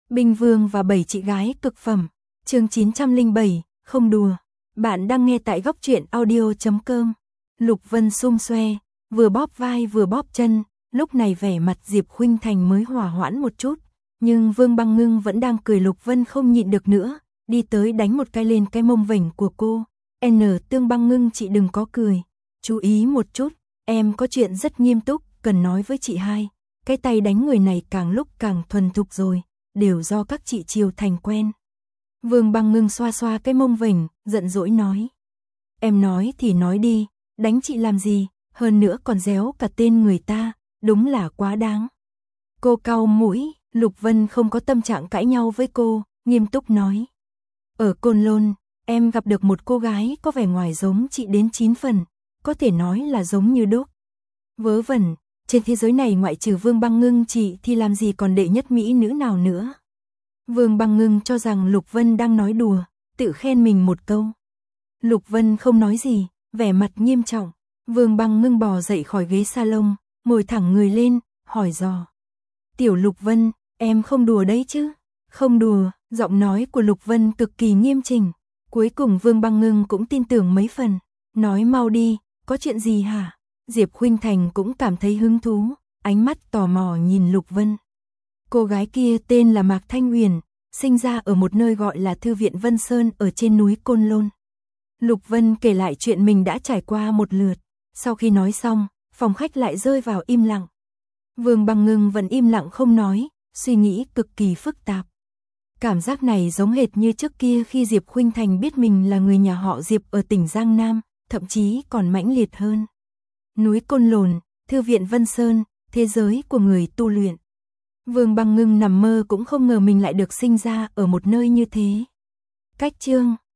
Binh Vương và 7 chị gái cực phẩm. Chương 907, không đùa. Bạn đang nghe tại góc truyện audio.com. Lục Vân xung xoe, vừa bóp vai vừa bóp chân, lúc này vẻ mặt Diệp Khuynh Thành mới hòa hoãn một chút, nhưng Vương Băng Ngưng vẫn đang cười. Lục Vân không nhịn được nữa, đi tới đánh một cái lên cái mông vểnh của cô. Tương Băng Ngưng, chị đừng có cười, chú ý một chút, em có chuyện rất nghiêm túc cần nói với chị hai. Cái tay đánh người này càng lúc càng thuần thục rồi, đều do các chị chiều thành quen. Vương Băng Ngưng xoa xoa cái mông vểnh, giận dỗi nói. Em nói thì nói đi, đánh chị làm gì, hơn nữa còn réo cả tên người ta, đúng là quá đáng. Cô cau mũi, Lục Vân không có tâm trạng cãi nhau với cô, nghiêm túc nói. Ở Côn Lôn, em gặp được một cô gái có vẻ ngoài giống chị đến 9 phần, có thể nói là giống như đúc. Vớ vẩn, trên thế giới này ngoại trừ Vương Băng Ngưng chị thì làm gì còn đệ nhất mỹ nữ nào nữa. Vương Băng Ngưng cho rằng Lục Vân đang nói đùa, tự khen mình một câu. Lục Vân không nói gì, vẻ mặt nghiêm trọng. Vương Băng Ngưng bò dậy khỏi ghế salon, ngồi thẳng người lên, hỏi dò. Tiểu Lục Vân, em không đùa đấy chứ? Không đùa, giọng nói của Lục Vân cực kỳ nghiêm chỉnh. Cuối cùng Vương Băng Ngưng cũng tin tưởng mấy phần. Nói mau đi, có chuyện gì hả? Diệp Khuynh Thành cũng cảm thấy hứng thú, ánh mắt tò mò nhìn Lục Vân. Cô gái kia tên là Mạc Thanh Uyển, sinh ra ở một nơi gọi là Thư viện Vân Sơn ở trên núi Côn Lôn. Lục Vân kể lại chuyện mình đã trải qua một lượt. Sau khi nói xong, phòng khách lại rơi vào im lặng. Vương Băng Ngưng vẫn im lặng không nói, suy nghĩ cực kỳ phức tạp. Cảm giác này giống hệt như trước kia khi Diệp Khuynh Thành biết mình là người nhà họ Diệp ở tỉnh Giang Nam, thậm chí còn mãnh liệt hơn. Núi Côn Lôn, Thư viện Vân Sơn, thế giới của người tu luyện. Vương Băng Ngưng nằm mơ cũng không ngờ mình lại được sinh ra ở một nơi như thế. Cách chương